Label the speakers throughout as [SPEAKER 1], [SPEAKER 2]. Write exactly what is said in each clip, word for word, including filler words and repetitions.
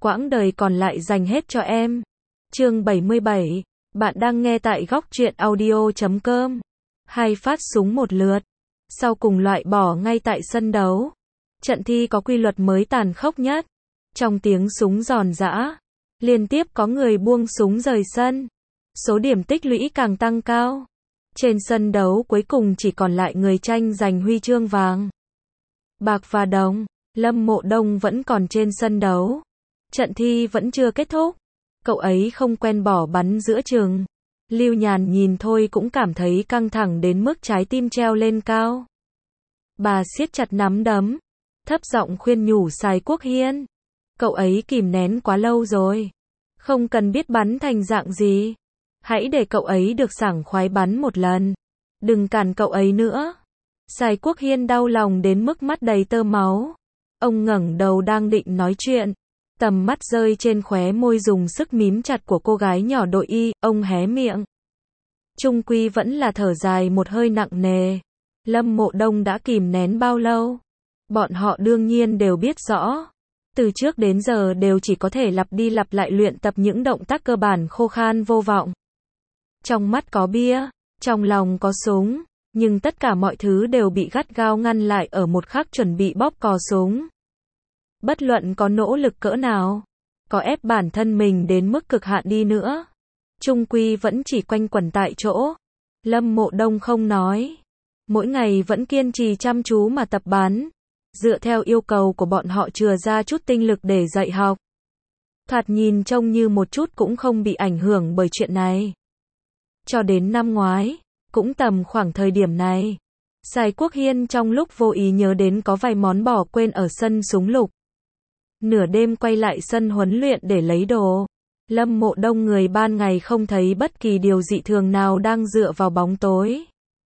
[SPEAKER 1] quãng đời còn lại dành hết cho em. Chương bảy mươi bảy, bạn đang nghe tại góc truyện audio chấm com. Hai phát súng một lượt, sau cùng loại bỏ ngay tại sân đấu. Trận thi có quy luật mới tàn khốc nhất. Trong tiếng súng giòn giã, liên tiếp có người buông súng rời sân. Số điểm tích lũy càng tăng cao. Trên sân đấu cuối cùng chỉ còn lại người tranh giành huy chương vàng, bạc và đồng. Lâm Mộ Đông vẫn còn trên sân đấu. Trận thi vẫn chưa kết thúc. Cậu ấy không quen bỏ bắn giữa chừng. Lưu Nhàn nhìn thôi cũng cảm thấy căng thẳng đến mức trái tim treo lên cao. Bà siết chặt nắm đấm, thấp giọng khuyên nhủ Sài Quốc Hiên. Cậu ấy kìm nén quá lâu rồi. Không cần biết bắn thành dạng gì. Hãy để cậu ấy được sảng khoái bắn một lần. Đừng cản cậu ấy nữa. Sài Quốc Hiên đau lòng đến mức mắt đầy tơ máu. Ông ngẩng đầu đang định nói chuyện. Tầm mắt rơi trên khóe môi dùng sức mím chặt của cô gái nhỏ đội y, ông hé miệng. Trung quy vẫn là thở dài một hơi nặng nề. Lâm Mộ Đông đã kìm nén bao lâu? Bọn họ đương nhiên đều biết rõ. Từ trước đến giờ đều chỉ có thể lặp đi lặp lại luyện tập những động tác cơ bản khô khan vô vọng. Trong mắt có bia, trong lòng có súng, nhưng tất cả mọi thứ đều bị gắt gao ngăn lại ở một khắc chuẩn bị bóp cò súng. Bất luận có nỗ lực cỡ nào, có ép bản thân mình đến mức cực hạn đi nữa, chung quy vẫn chỉ quanh quẩn tại chỗ. Lâm Mộ Đông không nói. Mỗi ngày vẫn kiên trì chăm chú mà tập bắn. Dựa theo yêu cầu của bọn họ chừa ra chút tinh lực để dạy học. Thoạt nhìn trông như một chút cũng không bị ảnh hưởng bởi chuyện này. Cho đến năm ngoái, cũng tầm khoảng thời điểm này, Sài Quốc Hiên trong lúc vô ý nhớ đến có vài món bỏ quên ở sân súng lục. Nửa đêm quay lại sân huấn luyện để lấy đồ. Lâm Mộ Đông người ban ngày không thấy bất kỳ điều dị thường nào đang dựa vào bóng tối.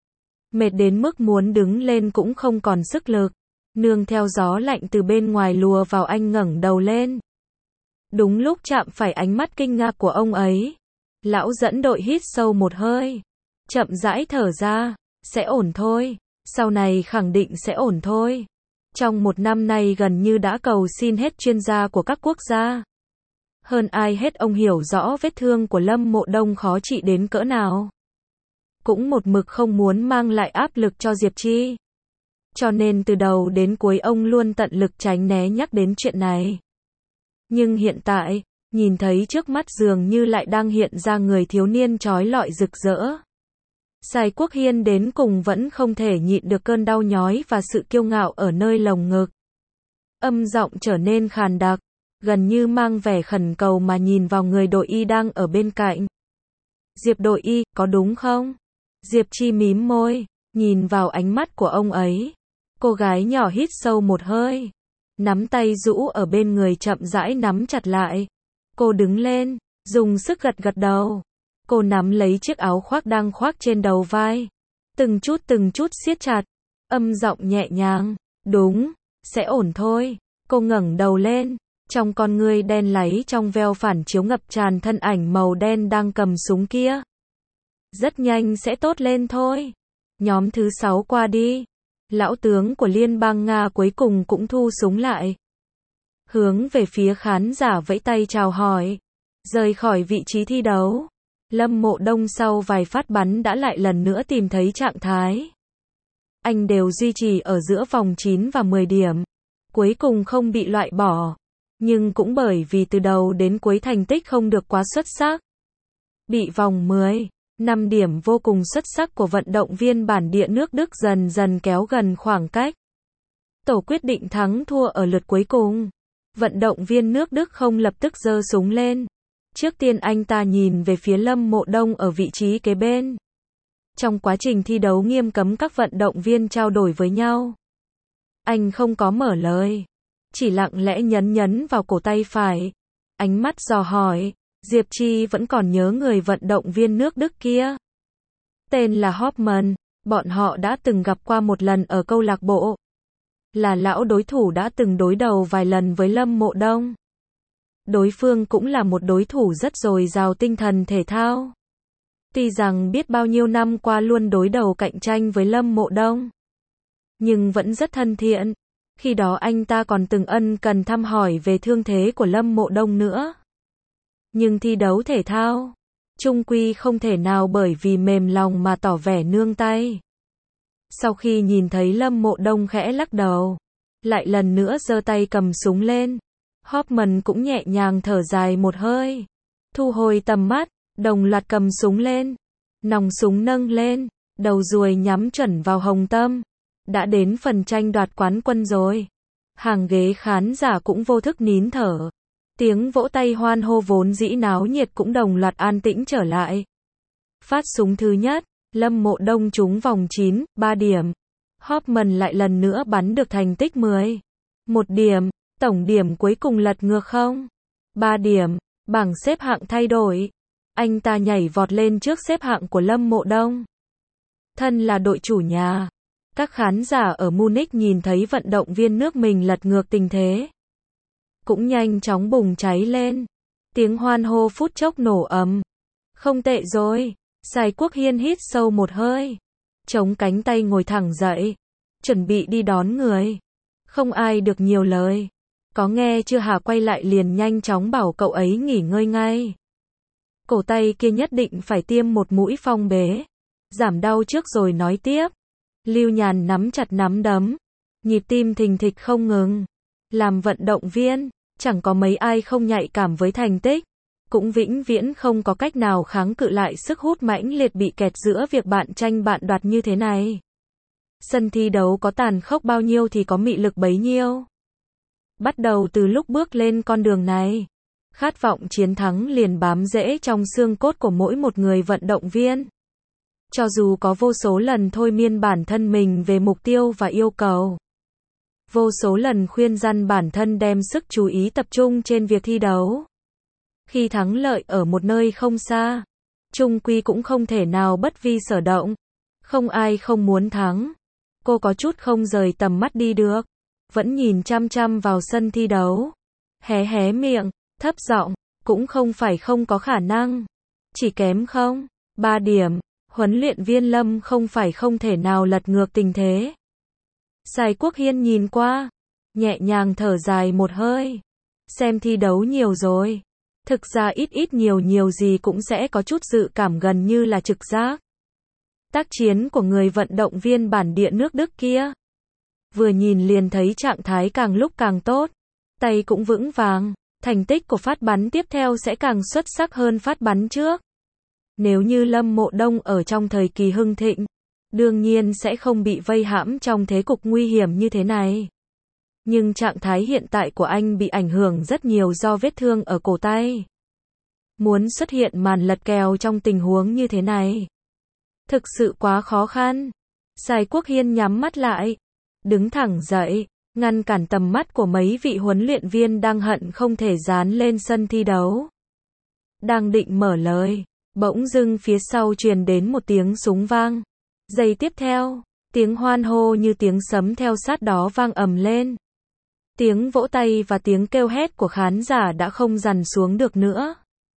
[SPEAKER 1] Mệt đến mức muốn đứng lên cũng không còn sức lực. Nương theo gió lạnh từ bên ngoài lùa vào, anh ngẩng đầu lên. Đúng lúc chạm phải ánh mắt kinh ngạc của ông ấy, lão dẫn đội hít sâu một hơi, chậm rãi thở ra. Sẽ ổn thôi. Sau này khẳng định sẽ ổn thôi. Trong một năm nay gần như đã cầu xin hết chuyên gia của các quốc gia. Hơn ai hết ông hiểu rõ vết thương của Lâm Mộ Đông khó trị đến cỡ nào. Cũng một mực không muốn mang lại áp lực cho Diệp Chi. Cho nên từ đầu đến cuối ông luôn tận lực tránh né nhắc đến chuyện này. Nhưng hiện tại, nhìn thấy trước mắt dường như lại đang hiện ra người thiếu niên chói lọi rực rỡ. Sài Quốc Hiên đến cùng vẫn không thể nhịn được cơn đau nhói và sự kiêu ngạo ở nơi lồng ngực. Âm giọng trở nên khàn đặc, gần như mang vẻ khẩn cầu mà nhìn vào người đội y đang ở bên cạnh. Diệp đội y, có đúng không? Diệp Chi mím môi, nhìn vào ánh mắt của ông ấy. Cô gái nhỏ hít sâu một hơi, nắm tay rũ ở bên người chậm rãi nắm chặt lại. Cô đứng lên, dùng sức gật gật đầu. Cô nắm lấy chiếc áo khoác đang khoác trên đầu vai, từng chút từng chút siết chặt, âm giọng nhẹ nhàng, đúng, sẽ ổn thôi. Cô ngẩng đầu lên, trong con ngươi đen láy trong veo phản chiếu ngập tràn thân ảnh màu đen đang cầm súng kia. Rất nhanh sẽ tốt lên thôi. Nhóm thứ sáu qua đi. Lão tướng của Liên bang Nga cuối cùng cũng thu súng lại. Hướng về phía khán giả vẫy tay chào hỏi. Rời khỏi vị trí thi đấu. Lâm Mộ Đông sau vài phát bắn đã lại lần nữa tìm thấy trạng thái. Anh đều duy trì ở giữa vòng chín và mười điểm. Cuối cùng không bị loại bỏ. Nhưng cũng bởi vì từ đầu đến cuối thành tích không được quá xuất sắc. Bị vòng mười, năm điểm vô cùng xuất sắc của vận động viên bản địa nước Đức dần dần kéo gần khoảng cách. Tổ quyết định thắng thua ở lượt cuối cùng. Vận động viên nước Đức không lập tức giơ súng lên. Trước tiên anh ta nhìn về phía Lâm Mộ Đông ở vị trí kế bên. Trong quá trình thi đấu nghiêm cấm các vận động viên trao đổi với nhau. Anh không có mở lời, chỉ lặng lẽ nhấn nhấn vào cổ tay phải. Ánh mắt dò hỏi, Diệp Chi vẫn còn nhớ người vận động viên nước Đức kia. Tên là Hoffman, bọn họ đã từng gặp qua một lần ở câu lạc bộ. Là lão đối thủ đã từng đối đầu vài lần với Lâm Mộ Đông. Đối phương cũng là một đối thủ rất dồi dào tinh thần thể thao. Tuy rằng biết bao nhiêu năm qua luôn đối đầu cạnh tranh với Lâm Mộ Đông, nhưng vẫn rất thân thiện. Khi đó anh ta còn từng ân cần thăm hỏi về thương thế của Lâm Mộ Đông nữa. Nhưng thi đấu thể thao, chung quy không thể nào bởi vì mềm lòng mà tỏ vẻ nương tay. Sau khi nhìn thấy Lâm Mộ Đông khẽ lắc đầu, lại lần nữa giơ tay cầm súng lên, Hoffman cũng nhẹ nhàng thở dài một hơi, thu hồi tầm mắt, đồng loạt cầm súng lên, nòng súng nâng lên, đầu ruồi nhắm chuẩn vào Hồng Tâm. Đã đến phần tranh đoạt quán quân rồi. Hàng ghế khán giả cũng vô thức nín thở. Tiếng vỗ tay hoan hô vốn dĩ náo nhiệt cũng đồng loạt an tĩnh trở lại. Phát súng thứ nhất, Lâm Mộ Đông trúng vòng chín, ba điểm. Hoffman lại lần nữa bắn được thành tích mười. một điểm, tổng điểm cuối cùng lật ngược không. ba điểm, bảng xếp hạng thay đổi. Anh ta nhảy vọt lên trước xếp hạng của Lâm Mộ Đông. Thân là đội chủ nhà, các khán giả ở Munich nhìn thấy vận động viên nước mình lật ngược tình thế, cũng nhanh chóng bùng cháy lên. Tiếng hoan hô phút chốc nổ ầm. Không tệ rồi. Sài Quốc Hiên hít sâu một hơi, chống cánh tay ngồi thẳng dậy, chuẩn bị đi đón người. Không ai được nhiều lời. Có nghe chưa hả? Quay lại liền nhanh chóng bảo cậu ấy nghỉ ngơi ngay. Cổ tay kia nhất định phải tiêm một mũi phong bế, giảm đau trước rồi nói tiếp. Lưu Nhàn nắm chặt nắm đấm, nhịp tim thình thịch không ngừng. Làm vận động viên, chẳng có mấy ai không nhạy cảm với thành tích, cũng vĩnh viễn không có cách nào kháng cự lại sức hút mãnh liệt bị kẹt giữa việc bạn tranh bạn đoạt như thế này. Sân thi đấu có tàn khốc bao nhiêu thì có mị lực bấy nhiêu. Bắt đầu từ lúc bước lên con đường này, khát vọng chiến thắng liền bám rễ trong xương cốt của mỗi một người vận động viên. Cho dù có vô số lần thôi miên bản thân mình về mục tiêu và yêu cầu, vô số lần khuyên răn bản thân đem sức chú ý tập trung trên việc thi đấu. Khi thắng lợi ở một nơi không xa, chung quy cũng không thể nào bất vi sở động. Không ai không muốn thắng. Cô có chút không rời tầm mắt đi được, vẫn nhìn chăm chăm vào sân thi đấu. Hé hé miệng, thấp giọng, cũng không phải không có khả năng. Chỉ kém không, ba điểm, huấn luyện viên Lâm không phải không thể nào lật ngược tình thế. Sài Quốc Hiên nhìn qua, nhẹ nhàng thở dài một hơi. Xem thi đấu nhiều rồi. Thực ra ít ít nhiều nhiều gì cũng sẽ có chút dự cảm gần như là trực giác. Tác chiến của người vận động viên bản địa nước Đức kia, vừa nhìn liền thấy trạng thái càng lúc càng tốt, tay cũng vững vàng, thành tích của phát bắn tiếp theo sẽ càng xuất sắc hơn phát bắn trước. Nếu như Lâm Mộ Đông ở trong thời kỳ hưng thịnh, đương nhiên sẽ không bị vây hãm trong thế cục nguy hiểm như thế này. Nhưng trạng thái hiện tại của anh bị ảnh hưởng rất nhiều do vết thương ở cổ tay. Muốn xuất hiện màn lật kèo trong tình huống như thế này, thực sự quá khó khăn. Sài Quốc Hiên nhắm mắt lại, đứng thẳng dậy, ngăn cản tầm mắt của mấy vị huấn luyện viên đang hận không thể dán lên sân thi đấu. Đang định mở lời, bỗng dưng phía sau truyền đến một tiếng súng vang. Giây tiếp theo, tiếng hoan hô như tiếng sấm theo sát đó vang ầm lên. Tiếng vỗ tay và tiếng kêu hét của khán giả đã không dằn xuống được nữa.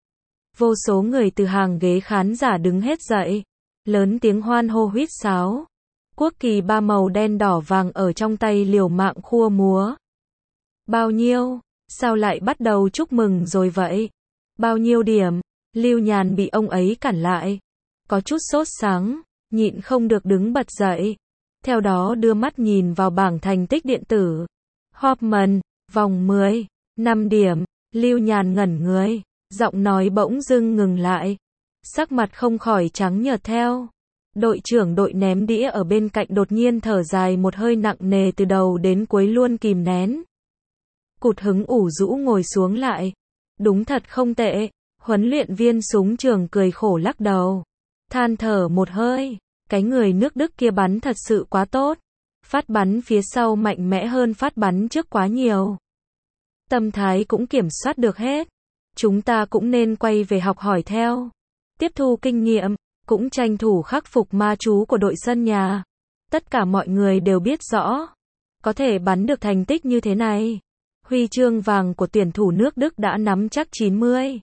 [SPEAKER 1] Vô số người từ hàng ghế khán giả đứng hết dậy, lớn tiếng hoan hô huýt sáo. Quốc kỳ ba màu đen đỏ vàng ở trong tay liều mạng khua múa. Bao nhiêu? Sao lại bắt đầu chúc mừng rồi vậy? Bao nhiêu điểm? Lưu Nhàn bị ông ấy cản lại, có chút sốt sắng, nhịn không được đứng bật dậy. Theo đó đưa mắt nhìn vào bảng thành tích điện tử. Hoffman, vòng mười, năm điểm. Lưu Nhàn ngẩn người, giọng nói bỗng dưng ngừng lại. Sắc mặt không khỏi trắng nhợt theo. Đội trưởng đội ném đĩa ở bên cạnh đột nhiên thở dài một hơi nặng nề từ đầu đến cuối luôn kìm nén. Cụt hứng ủ rũ ngồi xuống lại. Đúng thật không tệ. Huấn luyện viên súng trường cười khổ lắc đầu, than thở một hơi. Cái người nước Đức kia bắn thật sự quá tốt. Phát bắn phía sau mạnh mẽ hơn phát bắn trước quá nhiều. Tâm thái cũng kiểm soát được hết. Chúng ta cũng nên quay về học hỏi theo. Tiếp thu kinh nghiệm, cũng tranh thủ khắc phục ma chú của đội sân nhà. Tất cả mọi người đều biết rõ, có thể bắn được thành tích như thế này, huy chương vàng của tuyển thủ nước Đức đã nắm chắc chín mươi.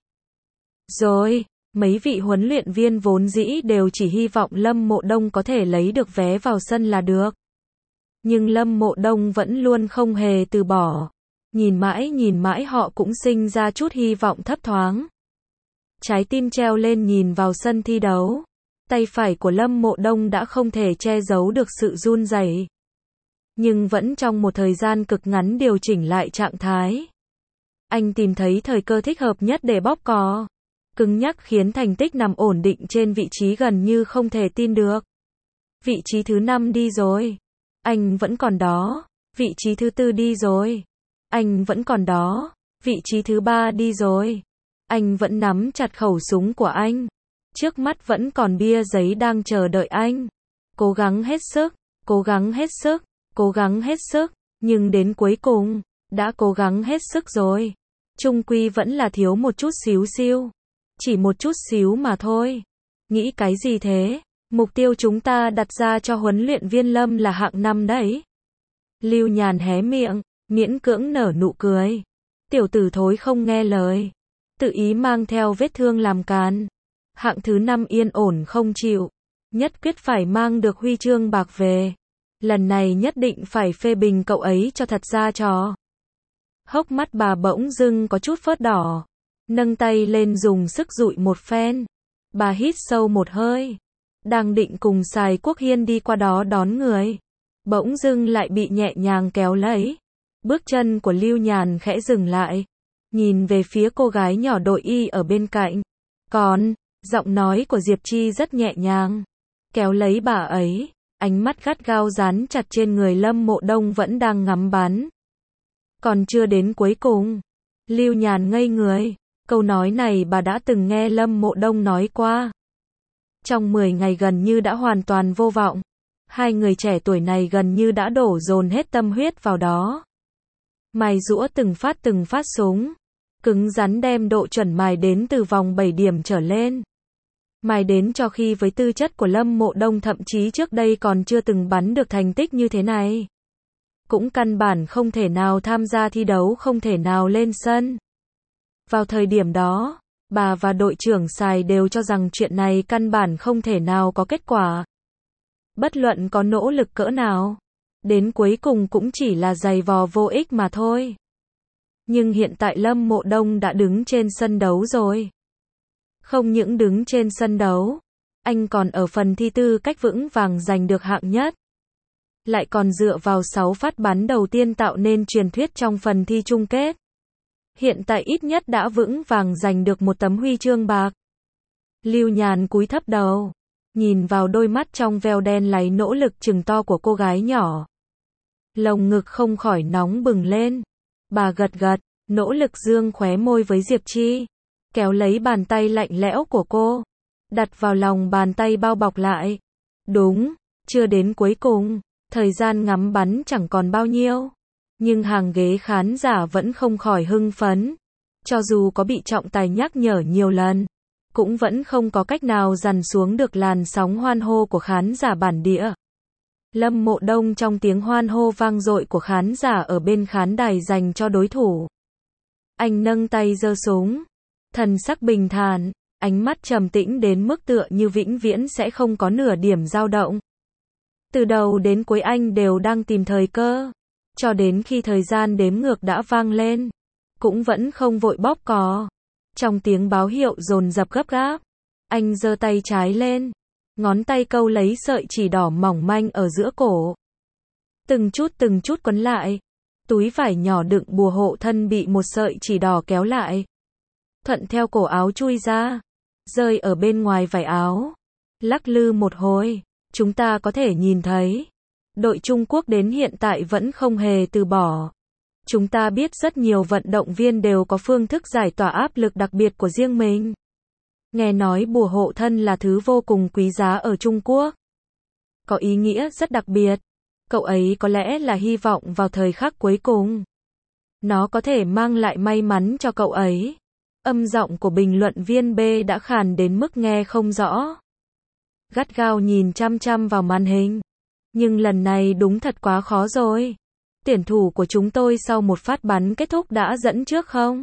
[SPEAKER 1] Rồi, mấy vị huấn luyện viên vốn dĩ đều chỉ hy vọng Lâm Mộ Đông có thể lấy được vé vào sân là được. Nhưng Lâm Mộ Đông vẫn luôn không hề từ bỏ. Nhìn mãi nhìn mãi họ cũng sinh ra chút hy vọng thấp thoáng. Trái tim treo lên nhìn vào sân thi đấu. Tay phải của Lâm Mộ Đông đã không thể che giấu được sự run rẩy. Nhưng vẫn trong một thời gian cực ngắn điều chỉnh lại trạng thái. Anh tìm thấy thời cơ thích hợp nhất để bóp cò. Cứng nhắc khiến thành tích nằm ổn định trên vị trí gần như không thể tin được. Vị trí thứ năm đi rồi. Anh vẫn còn đó. Vị trí thứ tư đi rồi. Anh vẫn còn đó. Vị trí thứ ba đi rồi. Anh vẫn nắm chặt khẩu súng của anh. Trước mắt vẫn còn bia giấy đang chờ đợi anh. Cố gắng hết sức, cố gắng hết sức, cố gắng hết sức. Nhưng đến cuối cùng, đã cố gắng hết sức rồi. Chung quy vẫn là thiếu một chút xíu xiu. Chỉ một chút xíu mà thôi. Nghĩ cái gì thế? Mục tiêu chúng ta đặt ra cho huấn luyện viên Lâm là hạng năm đấy. Lưu Nhàn hé miệng, miễn cưỡng nở nụ cười. Tiểu tử thối không nghe lời. Tự ý mang theo vết thương làm càn. Hạng thứ năm yên ổn không chịu. Nhất quyết phải mang được huy chương bạc về. Lần này nhất định phải phê bình cậu ấy cho thật ra trò. Hốc mắt bà bỗng dưng có chút phớt đỏ. Nâng tay lên dùng sức dụi một phen. Bà hít sâu một hơi. Đang định cùng Sài Quốc Hiên đi qua đó đón người. Bỗng dưng lại bị nhẹ nhàng kéo lấy. Bước chân của Lưu Nhàn khẽ dừng lại. Nhìn về phía cô gái nhỏ đội y ở bên cạnh. Còn, giọng nói của Diệp Chi rất nhẹ nhàng. Kéo lấy bà ấy. Ánh mắt gắt gao dán chặt trên người Lâm Mộ Đông vẫn đang ngắm bắn. Còn chưa đến cuối cùng. Lưu Nhàn ngây người. Câu nói này bà đã từng nghe Lâm Mộ Đông nói qua. Trong mười ngày gần như đã hoàn toàn vô vọng. Hai người trẻ tuổi này gần như đã đổ dồn hết tâm huyết vào đó. Mài giũa từng phát từng phát súng. Cứng rắn đem độ chuẩn mài đến từ vòng bảy điểm trở lên. Mài đến cho khi với tư chất của Lâm Mộ Đông thậm chí trước đây còn chưa từng bắn được thành tích như thế này. Cũng căn bản không thể nào tham gia thi đấu, không thể nào lên sân. Vào thời điểm đó, bà và đội trưởng Sài đều cho rằng chuyện này căn bản không thể nào có kết quả. Bất luận có nỗ lực cỡ nào, đến cuối cùng cũng chỉ là giày vò vô ích mà thôi. Nhưng hiện tại Lâm Mộ Đông đã đứng trên sân đấu rồi. Không những đứng trên sân đấu, anh còn ở phần thi tư cách vững vàng giành được hạng nhất. Lại còn dựa vào sáu phát bắn đầu tiên tạo nên truyền thuyết trong phần thi chung kết. Hiện tại ít nhất đã vững vàng giành được một tấm huy chương bạc. Lưu Nhàn cúi thấp đầu, nhìn vào đôi mắt trong veo đen láy nỗ lực chừng to của cô gái nhỏ. Lồng ngực không khỏi nóng bừng lên. Bà gật gật, nỗ lực dương khóe môi với Diệp Chi. Kéo lấy bàn tay lạnh lẽo của cô. Đặt vào lòng bàn tay bao bọc lại. Đúng, chưa đến cuối cùng. Thời gian ngắm bắn chẳng còn bao nhiêu. Nhưng hàng ghế khán giả vẫn không khỏi hưng phấn. Cho dù có bị trọng tài nhắc nhở nhiều lần, cũng vẫn không có cách nào dằn xuống được làn sóng hoan hô của khán giả bản địa. Lâm Mộ Đông trong tiếng hoan hô vang dội của khán giả ở bên khán đài dành cho đối thủ. Anh nâng tay giơ súng. Thần sắc bình thản, ánh mắt trầm tĩnh đến mức tựa như vĩnh viễn sẽ không có nửa điểm dao động. Từ đầu đến cuối anh đều đang tìm thời cơ. Cho đến khi thời gian đếm ngược đã vang lên, cũng vẫn không vội bóp cò. Trong tiếng báo hiệu dồn dập gấp gáp, anh giơ tay trái lên, ngón tay câu lấy sợi chỉ đỏ mỏng manh ở giữa cổ. Từng chút từng chút quấn lại, túi vải nhỏ đựng bùa hộ thân bị một sợi chỉ đỏ kéo lại. Thuận theo cổ áo chui ra, rơi ở bên ngoài vải áo. Lắc lư một hồi, chúng ta có thể nhìn thấy, đội Trung Quốc đến hiện tại vẫn không hề từ bỏ. Chúng ta biết rất nhiều vận động viên đều có phương thức giải tỏa áp lực đặc biệt của riêng mình. Nghe nói bùa hộ thân là thứ vô cùng quý giá ở Trung Quốc. Có ý nghĩa rất đặc biệt. Cậu ấy có lẽ là hy vọng vào thời khắc cuối cùng. Nó có thể mang lại may mắn cho cậu ấy. Âm giọng của bình luận viên B đã khàn đến mức nghe không rõ. Gắt gao nhìn chăm chăm vào màn hình. Nhưng lần này đúng thật quá khó rồi. Tuyển thủ của chúng tôi sau một phát bắn kết thúc đã dẫn trước không?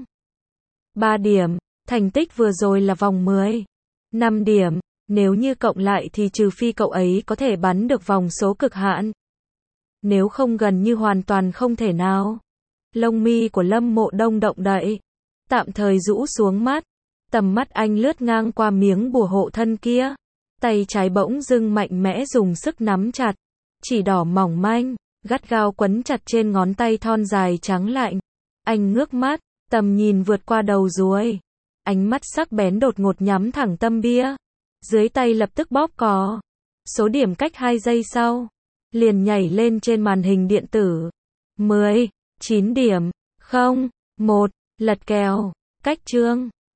[SPEAKER 1] ba điểm, thành tích vừa rồi là vòng mười. năm điểm, nếu như cộng lại thì trừ phi cậu ấy có thể bắn được vòng số cực hạn. nếu không gần như hoàn toàn không thể nào. Lông mi của Lâm Mộ Đông động đậy, tạm thời rũ xuống mắt, tầm mắt anh lướt ngang qua miếng bùa hộ thân kia, tay trái bỗng dưng mạnh mẽ dùng sức nắm chặt, chỉ đỏ mỏng manh, gắt gao quấn chặt trên ngón tay thon dài trắng lạnh. Anh ngước mắt, tầm nhìn vượt qua đầu ruồi, ánh mắt sắc bén đột ngột nhắm thẳng tâm bia, dưới tay lập tức bóp cò. Số điểm cách hai giây sau, liền nhảy lên trên màn hình điện tử. mười, chín điểm, không, một, lật kèo, cách chương.